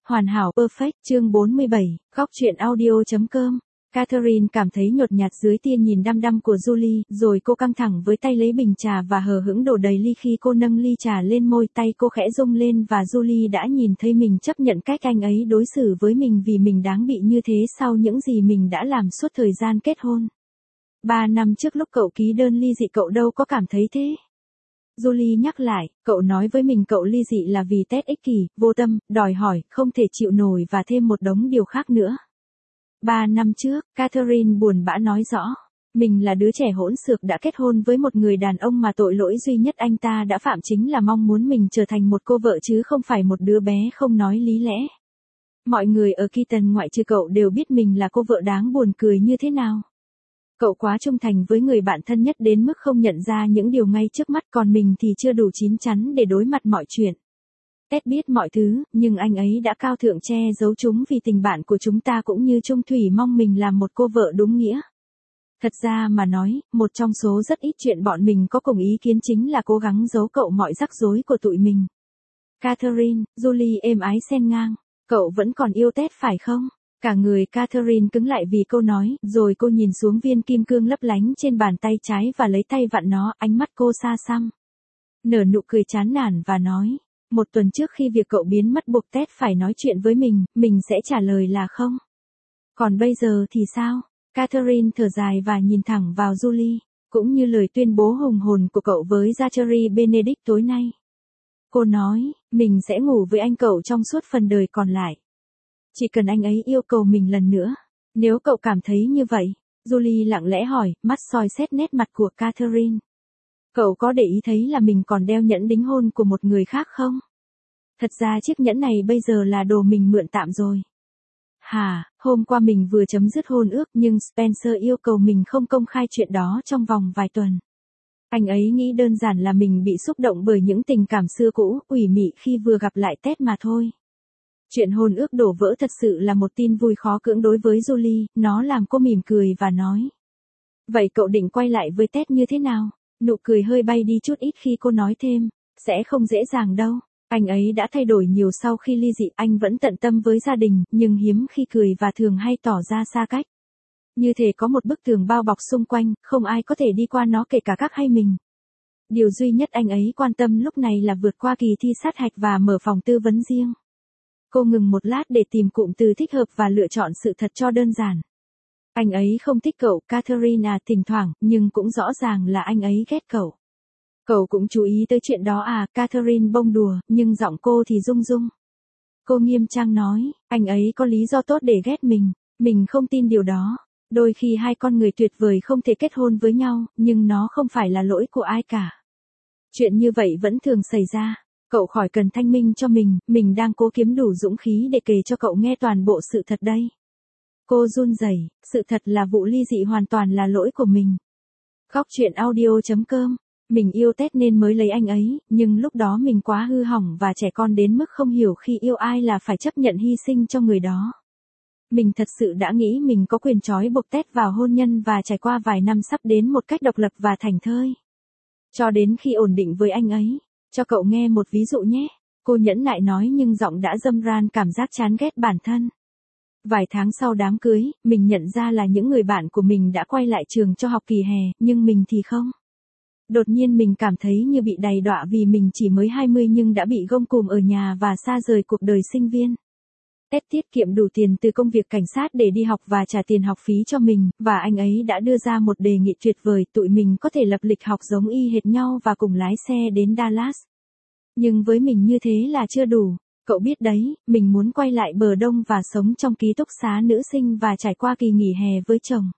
Hoàn hảo perfect chương 47, góc truyện audio.com. Catherine cảm thấy nhột nhạt dưới tia nhìn đăm đăm của Julie, rồi cô căng thẳng với tay lấy bình trà và hờ hững đổ đầy ly khi cô nâng ly trà lên môi, tay cô khẽ rung lên và Julie đã nhìn thấy mình chấp nhận cách anh ấy đối xử với mình vì mình đáng bị như thế sau những gì mình đã làm suốt thời gian kết hôn. 3 năm trước lúc cậu ký đơn ly dị cậu đâu có cảm thấy thế. Julie nhắc lại, cậu nói với mình cậu ly dị là vì Ted ích kỷ, vô tâm, đòi hỏi, không thể chịu nổi và thêm một đống điều khác nữa. 3 năm trước, Catherine buồn bã nói rõ, mình là đứa trẻ hỗn xược đã kết hôn với một người đàn ông mà tội lỗi duy nhất anh ta đã phạm chính là mong muốn mình trở thành một cô vợ chứ không phải một đứa bé không nói lý lẽ. Mọi người ở Keaton ngoại trừ cậu đều biết mình là cô vợ đáng buồn cười như thế nào. Cậu quá trung thành với người bạn thân nhất đến mức không nhận ra những điều ngay trước mắt, còn mình thì chưa đủ chín chắn để đối mặt mọi chuyện. Ted biết mọi thứ, nhưng anh ấy đã cao thượng che giấu chúng vì tình bạn của chúng ta cũng như chung thủy mong mình làm một cô vợ đúng nghĩa. Thật ra mà nói, một trong số rất ít chuyện bọn mình có cùng ý kiến chính là cố gắng giấu cậu mọi rắc rối của tụi mình. Catherine, Julie êm ái xen ngang, cậu vẫn còn yêu Ted phải không? Cả người Catherine cứng lại vì câu nói, rồi cô nhìn xuống viên kim cương lấp lánh trên bàn tay trái và lấy tay vặn nó, ánh mắt cô xa xăm. Nở nụ cười chán nản và nói, 1 tuần trước khi việc cậu biến mất buộc Ted phải nói chuyện với mình sẽ trả lời là không. Còn bây giờ thì sao? Catherine thở dài và nhìn thẳng vào Julie, cũng như lời tuyên bố hùng hồn của cậu với Zachary Benedict tối nay. Cô nói, mình sẽ ngủ với anh cậu trong suốt phần đời còn lại. Chỉ cần anh ấy yêu cầu mình lần nữa. Nếu cậu cảm thấy như vậy, Julie lặng lẽ hỏi, mắt soi xét nét mặt của Catherine. Cậu có để ý thấy là mình còn đeo nhẫn đính hôn của một người khác không? Thật ra chiếc nhẫn này bây giờ là đồ mình mượn tạm rồi. Hả, hôm qua mình vừa chấm dứt hôn ước nhưng Spencer yêu cầu mình không công khai chuyện đó trong vòng vài tuần. Anh ấy nghĩ đơn giản là mình bị xúc động bởi những tình cảm xưa cũ, ủy mị khi vừa gặp lại Ted mà thôi. Chuyện hôn ước đổ vỡ thật sự là một tin vui khó cưỡng đối với Julie, nó làm cô mỉm cười và nói. Vậy cậu định quay lại với Ted như thế nào? Nụ cười hơi bay đi chút ít khi cô nói thêm, sẽ không dễ dàng đâu. Anh ấy đã thay đổi nhiều sau khi ly dị, anh vẫn tận tâm với gia đình, nhưng hiếm khi cười và thường hay tỏ ra xa cách. Như thể có một bức tường bao bọc xung quanh, không ai có thể đi qua nó kể cả các hay mình. Điều duy nhất anh ấy quan tâm lúc này là vượt qua kỳ thi sát hạch và mở phòng tư vấn riêng. Cô ngừng một lát để tìm cụm từ thích hợp và lựa chọn sự thật cho đơn giản. Anh ấy không thích cậu, Catherine à, thỉnh thoảng, nhưng cũng rõ ràng là anh ấy ghét cậu. Cậu cũng chú ý tới chuyện đó à, Catherine bông đùa, nhưng giọng cô thì rung rung. Cô nghiêm trang nói, anh ấy có lý do tốt để ghét mình không tin điều đó. Đôi khi hai con người tuyệt vời không thể kết hôn với nhau, nhưng nó không phải là lỗi của ai cả. Chuyện như vậy vẫn thường xảy ra. Cậu khỏi cần thanh minh cho mình đang cố kiếm đủ dũng khí để kể cho cậu nghe toàn bộ sự thật đây. Cô run rẩy, sự thật là vụ ly dị hoàn toàn là lỗi của mình. Góc truyện audio.com. Mình yêu Ted nên mới lấy anh ấy, nhưng lúc đó mình quá hư hỏng và trẻ con đến mức không hiểu khi yêu ai là phải chấp nhận hy sinh cho người đó. Mình thật sự đã nghĩ mình có quyền trói buộc Ted vào hôn nhân và trải qua vài năm sắp đến một cách độc lập và thảnh thơi. Cho đến khi ổn định với anh ấy. Cho cậu nghe một ví dụ nhé. Cô nhẫn nại nói nhưng giọng đã dâm ran cảm giác chán ghét bản thân. Vài tháng sau đám cưới, mình nhận ra là những người bạn của mình đã quay lại trường cho học kỳ hè, nhưng mình thì không. Đột nhiên mình cảm thấy như bị đày đọa vì mình chỉ mới 20 nhưng đã bị gông cùm ở nhà và xa rời cuộc đời sinh viên. Ted tiết kiệm đủ tiền từ công việc cảnh sát để đi học và trả tiền học phí cho mình, và anh ấy đã đưa ra một đề nghị tuyệt vời, tụi mình có thể lập lịch học giống y hệt nhau và cùng lái xe đến Dallas. Nhưng với mình như thế là chưa đủ. Cậu biết đấy, mình muốn quay lại bờ đông và sống trong ký túc xá nữ sinh và trải qua kỳ nghỉ hè với chồng.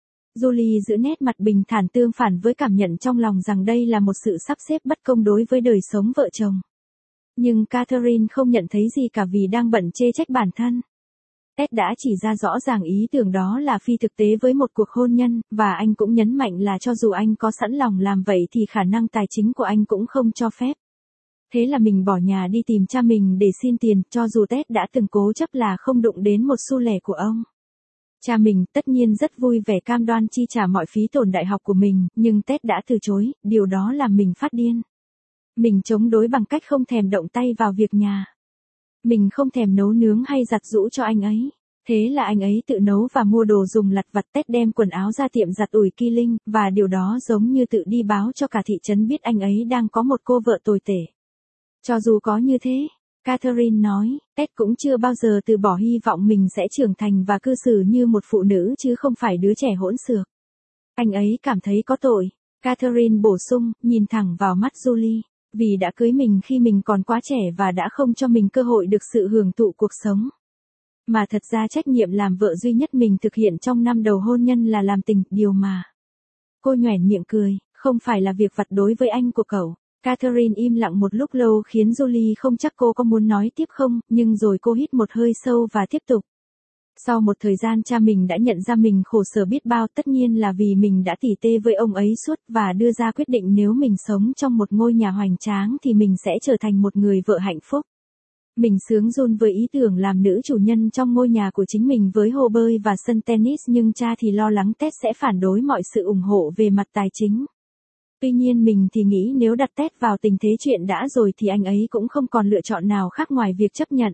Julie giữ nét mặt bình thản tương phản với cảm nhận trong lòng rằng đây là một sự sắp xếp bất công đối với đời sống vợ chồng. Nhưng Catherine không nhận thấy gì cả vì đang bận chê trách bản thân. Ted đã chỉ ra rõ ràng ý tưởng đó là phi thực tế với một cuộc hôn nhân, và anh cũng nhấn mạnh là cho dù anh có sẵn lòng làm vậy thì khả năng tài chính của anh cũng không cho phép. Thế là mình bỏ nhà đi tìm cha mình để xin tiền, cho dù Ted đã từng cố chấp là không đụng đến một xu lẻ của ông. Cha mình tất nhiên rất vui vẻ cam đoan chi trả mọi phí tổn đại học của mình, nhưng Ted đã từ chối, điều đó làm mình phát điên. Mình chống đối bằng cách không thèm động tay vào việc nhà. Mình không thèm nấu nướng hay giặt giũ cho anh ấy. Thế là anh ấy tự nấu và mua đồ dùng lặt vặt tết đem quần áo ra tiệm giặt ủi Kỳ Linh, và điều đó giống như tự đi báo cho cả thị trấn biết anh ấy đang có một cô vợ tồi tệ. Cho dù có như thế, Catherine nói, Ted cũng chưa bao giờ từ bỏ hy vọng mình sẽ trưởng thành và cư xử như một phụ nữ chứ không phải đứa trẻ hỗn xược. Anh ấy cảm thấy có tội. Catherine bổ sung, nhìn thẳng vào mắt Julie. Vì đã cưới mình khi mình còn quá trẻ và đã không cho mình cơ hội được sự hưởng thụ cuộc sống. Mà thật ra trách nhiệm làm vợ duy nhất mình thực hiện trong năm đầu hôn nhân là làm tình, điều mà. Cô nhoẻn miệng cười, không phải là việc vặt đối với anh của cậu. Catherine im lặng một lúc lâu khiến Julie không chắc cô có muốn nói tiếp không, nhưng rồi cô hít một hơi sâu và tiếp tục. Sau một thời gian cha mình đã nhận ra mình khổ sở biết bao, tất nhiên là vì mình đã tỉ tê với ông ấy suốt và đưa ra quyết định nếu mình sống trong một ngôi nhà hoành tráng thì mình sẽ trở thành một người vợ hạnh phúc. Mình sướng run với ý tưởng làm nữ chủ nhân trong ngôi nhà của chính mình với hồ bơi và sân tennis, nhưng cha thì lo lắng Ted sẽ phản đối mọi sự ủng hộ về mặt tài chính. Tuy nhiên mình thì nghĩ nếu đặt Ted vào tình thế chuyện đã rồi thì anh ấy cũng không còn lựa chọn nào khác ngoài việc chấp nhận.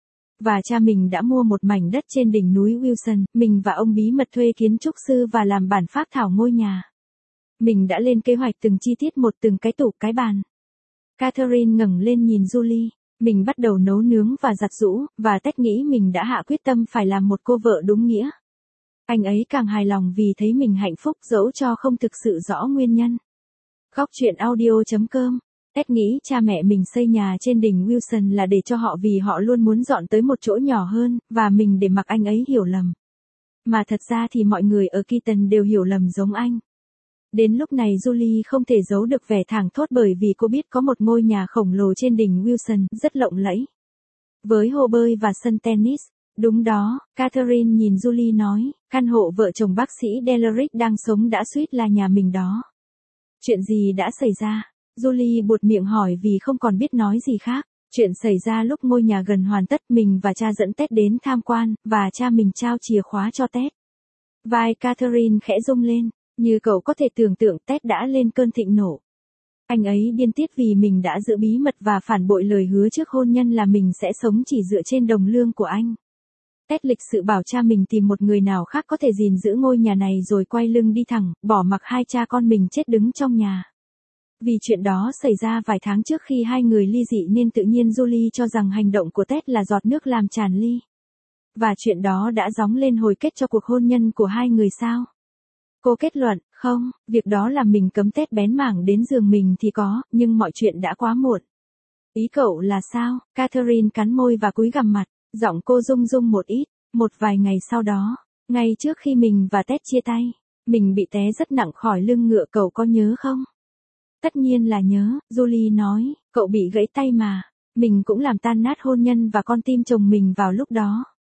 Và cha mình đã mua một mảnh đất trên đỉnh núi Wilson, mình và ông bí mật thuê kiến trúc sư và làm bản phác thảo ngôi nhà. Mình đã lên kế hoạch từng chi tiết một, từng cái tủ cái bàn. Catherine ngẩng lên nhìn Julie. Mình bắt đầu nấu nướng và giặt giũ, và Ted nghĩ mình đã hạ quyết tâm phải làm một cô vợ đúng nghĩa. Anh ấy càng hài lòng vì thấy mình hạnh phúc dẫu cho không thực sự rõ nguyên nhân. Góc truyện audio.com. Ted nghĩ cha mẹ mình xây nhà trên đỉnh Wilson là để cho họ vì họ luôn muốn dọn tới một chỗ nhỏ hơn, và mình để mặc anh ấy hiểu lầm. Mà thật ra thì mọi người ở Keaton đều hiểu lầm giống anh. Đến lúc này Julie không thể giấu được vẻ thảng thốt bởi vì cô biết có một ngôi nhà khổng lồ trên đỉnh Wilson, rất lộng lẫy. Với hồ bơi và sân tennis. Đúng đó, Catherine nhìn Julie nói, căn hộ vợ chồng bác sĩ Delrick đang sống đã suýt là nhà mình đó. Chuyện gì đã xảy ra? Julie buột miệng hỏi vì không còn biết nói gì khác. Chuyện xảy ra lúc ngôi nhà gần hoàn tất, mình và cha dẫn Ted đến tham quan, và cha mình trao chìa khóa cho Ted. Vai Catherine khẽ rung lên, như cậu có thể tưởng tượng Ted đã lên cơn thịnh nộ. Anh ấy điên tiết vì mình đã giữ bí mật và phản bội lời hứa trước hôn nhân là mình sẽ sống chỉ dựa trên đồng lương của anh. Ted lịch sự bảo cha mình tìm một người nào khác có thể gìn giữ ngôi nhà này rồi quay lưng đi thẳng, bỏ mặc hai cha con mình chết đứng trong nhà. Vì chuyện đó xảy ra vài tháng trước khi hai người ly dị nên tự nhiên Julie cho rằng hành động của Ted là giọt nước làm tràn ly. Và chuyện đó đã gióng lên hồi kết cho cuộc hôn nhân của hai người sao? Cô kết luận, không, việc đó làm mình cấm Ted bén mảng đến giường mình thì có, nhưng mọi chuyện đã quá muộn. Ý cậu là sao? Catherine cắn môi và cúi gằm mặt, giọng cô rung rung một ít. Một vài ngày sau đó, ngay trước khi mình và Ted chia tay, mình bị té rất nặng khỏi lưng ngựa, cậu có nhớ không? Tất nhiên là nhớ, Julie nói, cậu bị gãy tay mà. Mình cũng làm tan nát hôn nhân và con tim chồng mình vào lúc đó.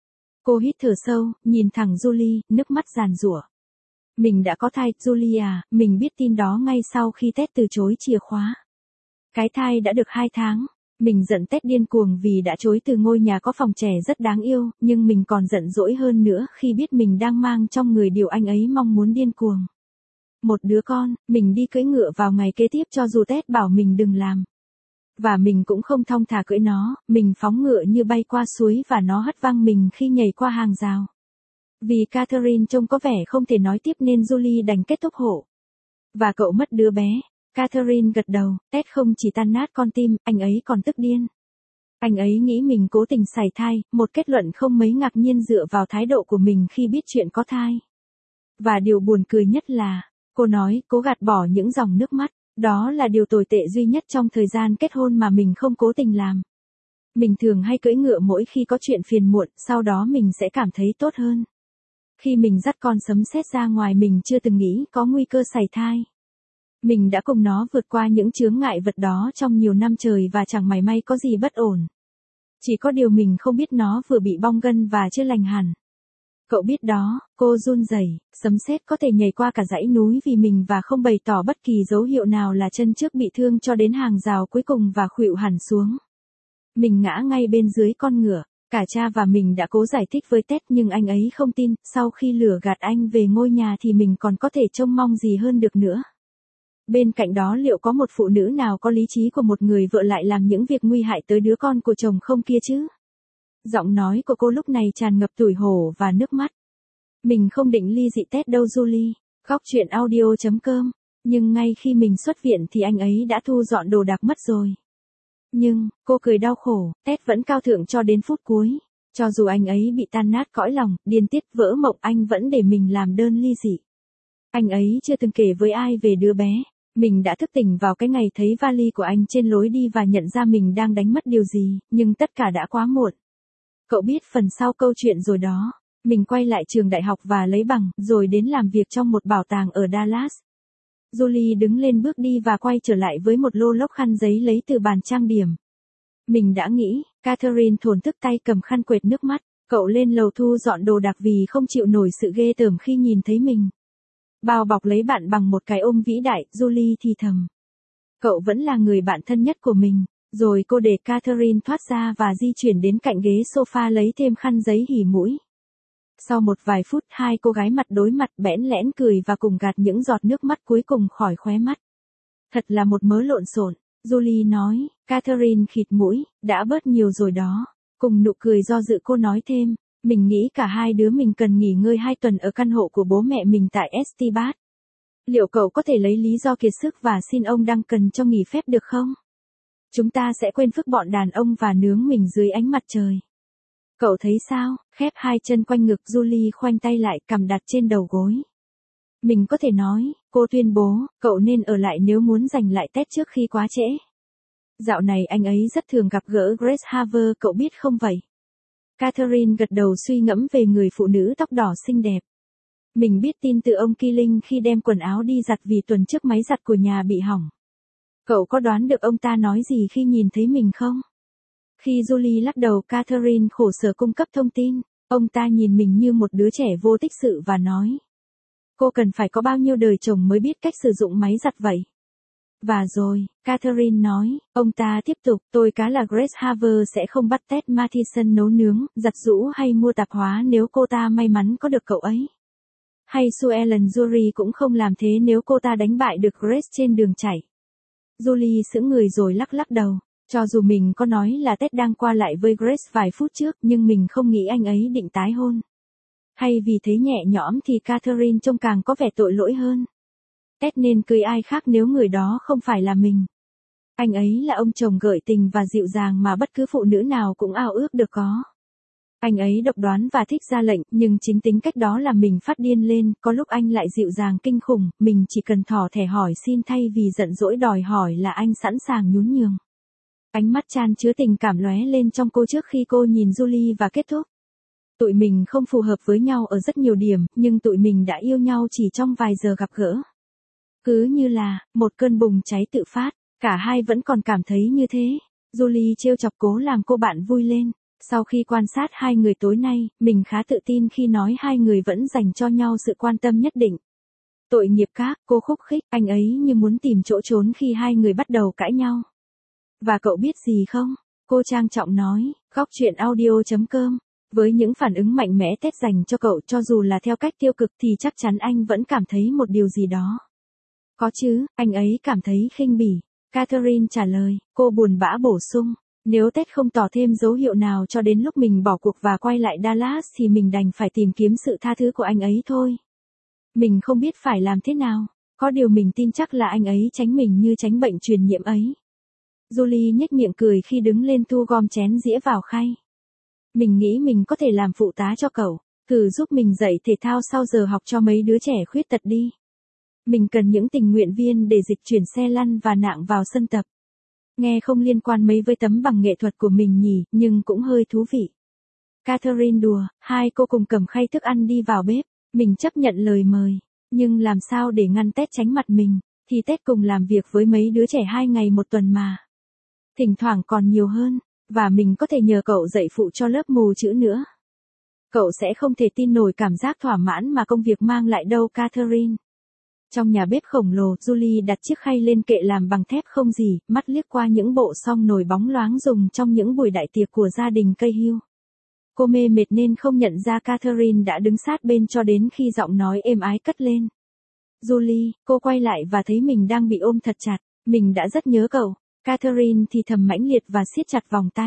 Cô hít thở sâu, nhìn thẳng Julie, nước mắt giàn giụa. Mình đã có thai, Julie à, mình biết tin đó ngay sau khi Ted từ chối chìa khóa. Cái thai đã được 2 tháng. Mình giận Ted điên cuồng vì đã chối từ ngôi nhà có phòng trẻ rất đáng yêu, nhưng mình còn giận dỗi hơn nữa khi biết mình đang mang trong người điều anh ấy mong muốn điên cuồng. Một đứa con, mình đi cưỡi ngựa vào ngày kế tiếp cho dù Ted bảo mình đừng làm. Và mình cũng không thong thả cưỡi nó, mình phóng ngựa như bay qua suối và nó hất văng mình khi nhảy qua hàng rào. Vì Catherine trông có vẻ không thể nói tiếp nên Julie đành kết thúc hộ. Và cậu mất đứa bé. Catherine gật đầu, Ted không chỉ tan nát con tim, anh ấy còn tức điên. Anh ấy nghĩ mình cố tình sảy thai, một kết luận không mấy ngạc nhiên dựa vào thái độ của mình khi biết chuyện có thai. Và điều buồn cười nhất là, cô nói, cố gạt bỏ những dòng nước mắt, đó là điều tồi tệ duy nhất trong thời gian kết hôn mà mình không cố tình làm. Mình thường hay cưỡi ngựa mỗi khi có chuyện phiền muộn, sau đó mình sẽ cảm thấy tốt hơn. Khi mình dắt con sấm sét ra ngoài mình chưa từng nghĩ có nguy cơ sảy thai. Mình đã cùng nó vượt qua những chướng ngại vật đó trong nhiều năm trời và chẳng mảy may có gì bất ổn. Chỉ có điều mình không biết nó vừa bị bong gân và chưa lành hẳn. Cậu biết đó, cô run rẩy, sấm sét có thể nhảy qua cả dãy núi vì mình và không bày tỏ bất kỳ dấu hiệu nào là chân trước bị thương cho đến hàng rào cuối cùng và khuỵu hẳn xuống. Mình ngã ngay bên dưới con ngựa. Cả cha và mình đã cố giải thích với Ted nhưng anh ấy không tin, sau khi lừa gạt anh về ngôi nhà thì mình còn có thể trông mong gì hơn được nữa. Bên cạnh đó liệu có một phụ nữ nào có lý trí của một người vợ lại làm những việc nguy hại tới đứa con của chồng không kia chứ? Giọng nói của cô lúc này tràn ngập tủi hổ và nước mắt. Mình không định ly dị Ted đâu Julie. Góc chuyện audio.com. Nhưng ngay khi mình xuất viện thì anh ấy đã thu dọn đồ đạc mất rồi. Nhưng, cô cười đau khổ, Ted vẫn cao thượng cho đến phút cuối. Cho dù anh ấy bị tan nát cõi lòng, điên tiết vỡ mộng, anh vẫn để mình làm đơn ly dị. Anh ấy chưa từng kể với ai về đứa bé. Mình đã thức tỉnh vào cái ngày thấy vali của anh trên lối đi và nhận ra mình đang đánh mất điều gì, nhưng tất cả đã quá muộn. Cậu biết phần sau câu chuyện rồi đó. Mình quay lại trường đại học và lấy bằng, rồi đến làm việc trong một bảo tàng ở Dallas. Julie đứng lên bước đi và quay trở lại với một lô lốc khăn giấy lấy từ bàn trang điểm. Mình đã nghĩ, Catherine thổn thức tay cầm khăn quệt nước mắt. Cậu lên lầu thu dọn đồ đạc vì không chịu nổi sự ghê tởm khi nhìn thấy mình. Bao bọc lấy bạn bằng một cái ôm vĩ đại, Julie thì thầm. Cậu vẫn là người bạn thân nhất của mình. Rồi cô để Catherine thoát ra và di chuyển đến cạnh ghế sofa lấy thêm khăn giấy hỉ mũi. Sau một vài phút hai cô gái mặt đối mặt bẽn lẽn cười và cùng gạt những giọt nước mắt cuối cùng khỏi khóe mắt. Thật là một mớ lộn xộn, Julie nói. Catherine khịt mũi, đã bớt nhiều rồi đó. Cùng nụ cười do dự cô nói thêm, mình nghĩ cả hai đứa mình cần nghỉ ngơi 2 tuần ở căn hộ của bố mẹ mình tại Estebat. Liệu cậu có thể lấy lý do kiệt sức và xin ông Duncan cho nghỉ phép được không? Chúng ta sẽ quên phức bọn đàn ông và nướng mình dưới ánh mặt trời. Cậu thấy sao? Khép hai chân quanh ngực, Julie khoanh tay lại, cằm đặt trên đầu gối. Mình có thể nói, cô tuyên bố, cậu nên ở lại nếu muốn giành lại Ted trước khi quá trễ. Dạo này anh ấy rất thường gặp gỡ Grace Harver, cậu biết không vậy? Catherine gật đầu suy ngẫm về người phụ nữ tóc đỏ xinh đẹp. Mình biết tin từ ông Killing khi đem quần áo đi giặt vì tuần trước máy giặt của nhà bị hỏng. Cậu có đoán được ông ta nói gì khi nhìn thấy mình không? Khi Julie lắc đầu, Catherine khổ sở cung cấp thông tin. Ông ta nhìn mình như một đứa trẻ vô tích sự và nói. Cô cần phải có bao nhiêu đời chồng mới biết cách sử dụng máy giặt vậy? Và rồi, Catherine nói, ông ta tiếp tục, tôi cá là Grace Harver sẽ không bắt Ted Mathison nấu nướng, giặt giũ hay mua tạp hóa nếu cô ta may mắn có được cậu ấy. Hay Sue Ellen Jury cũng không làm thế nếu cô ta đánh bại được Grace trên đường chạy. Julie sững người rồi lắc lắc đầu. Cho dù mình có nói là Ted đang qua lại với Grace vài phút trước, nhưng mình không nghĩ anh ấy định tái hôn. Hay vì thế nhẹ nhõm thì Catherine trông càng có vẻ tội lỗi hơn. Ted nên cưới ai khác nếu người đó không phải là mình. Anh ấy là ông chồng gợi tình và dịu dàng mà bất cứ phụ nữ nào cũng ao ước được có. Anh ấy độc đoán và thích ra lệnh, nhưng chính tính cách đó làm mình phát điên lên, có lúc anh lại dịu dàng kinh khủng, mình chỉ cần thỏ thẻ hỏi xin thay vì giận dỗi đòi hỏi là anh sẵn sàng nhún nhường. Ánh mắt chan chứa tình cảm lóe lên trong cô trước khi cô nhìn Julie và kết thúc. Tụi mình không phù hợp với nhau ở rất nhiều điểm, nhưng tụi mình đã yêu nhau chỉ trong vài giờ gặp gỡ. Cứ như là, một cơn bùng cháy tự phát, cả hai vẫn còn cảm thấy như thế. Julie trêu chọc cố làm cô bạn vui lên. Sau khi quan sát hai người tối nay, mình khá tự tin khi nói hai người vẫn dành cho nhau sự quan tâm nhất định. Tội nghiệp các, cô khúc khích, anh ấy như muốn tìm chỗ trốn khi hai người bắt đầu cãi nhau. Và cậu biết gì không? Cô trang trọng nói, góc chuyện audio.com. Với những phản ứng mạnh mẽ Ted dành cho cậu cho dù là theo cách tiêu cực thì chắc chắn anh vẫn cảm thấy một điều gì đó. Có chứ, anh ấy cảm thấy khinh bỉ. Catherine trả lời, cô buồn bã bổ sung. Nếu Ted không tỏ thêm dấu hiệu nào cho đến lúc mình bỏ cuộc và quay lại Dallas thì mình đành phải tìm kiếm sự tha thứ của anh ấy thôi. Mình không biết phải làm thế nào. Có điều mình tin chắc là anh ấy tránh mình như tránh bệnh truyền nhiễm ấy. Julie nhếch miệng cười khi đứng lên thu gom chén dĩa vào khay. Mình nghĩ mình có thể làm phụ tá cho cậu. Thử giúp mình dạy thể thao sau giờ học cho mấy đứa trẻ khuyết tật đi. Mình cần những tình nguyện viên để dịch chuyển xe lăn và nạng vào sân tập. Nghe không liên quan mấy với tấm bằng nghệ thuật của mình nhỉ, nhưng cũng hơi thú vị. Catherine đùa, hai cô cùng cầm khay thức ăn đi vào bếp. Mình chấp nhận lời mời. Nhưng làm sao để ngăn Ted tránh mặt mình, thì Ted cùng làm việc với mấy đứa trẻ 2 ngày một tuần mà. Thỉnh thoảng còn nhiều hơn, và mình có thể nhờ cậu dạy phụ cho lớp mù chữ nữa. Cậu sẽ không thể tin nổi cảm giác thỏa mãn mà công việc mang lại đâu Catherine. Trong nhà bếp khổng lồ, Julie đặt chiếc khay lên kệ làm bằng thép không gì, mắt liếc qua những bộ xong nồi bóng loáng dùng trong những buổi đại tiệc của gia đình Cahill. Cô mê mệt nên không nhận ra Catherine đã đứng sát bên cho đến khi giọng nói êm ái cất lên. Julie, cô quay lại và thấy mình đang bị ôm thật chặt. Mình đã rất nhớ cậu. Catherine thì thầm mãnh liệt và siết chặt vòng tay.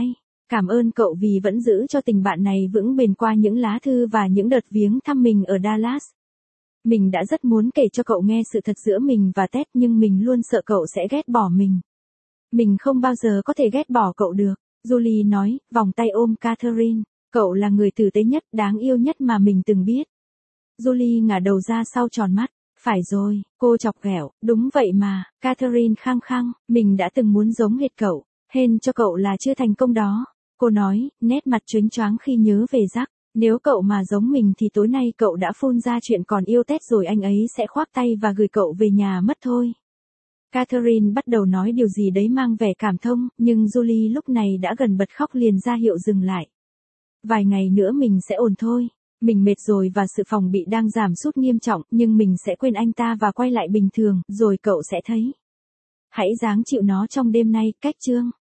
Cảm ơn cậu vì vẫn giữ cho tình bạn này vững bền qua những lá thư và những đợt viếng thăm mình ở Dallas. Mình đã rất muốn kể cho cậu nghe sự thật giữa mình và Ted nhưng mình luôn sợ cậu sẽ ghét bỏ mình. Mình không bao giờ có thể ghét bỏ cậu được, Julie nói, vòng tay ôm Catherine. Cậu là người tử tế nhất, đáng yêu nhất mà mình từng biết. Julie ngả đầu ra sau tròn mắt. Phải rồi, cô chọc ghẹo, đúng vậy mà, Catherine khăng khăng, mình đã từng muốn giống hệt cậu, hên cho cậu là chưa thành công đó. Cô nói, nét mặt chớnh choáng khi nhớ về Jack. Nếu cậu mà giống mình thì tối nay cậu đã phun ra chuyện còn yêu Ted rồi anh ấy sẽ khoác tay và gửi cậu về nhà mất thôi. Catherine bắt đầu nói điều gì đấy mang vẻ cảm thông, nhưng Julie lúc này đã gần bật khóc liền ra hiệu dừng lại. Vài ngày nữa mình sẽ ổn thôi. Mình mệt rồi và sự phòng bị đang giảm sút nghiêm trọng, nhưng mình sẽ quên anh ta và quay lại bình thường, rồi cậu sẽ thấy. Hãy ráng chịu nó trong đêm nay, cách chương.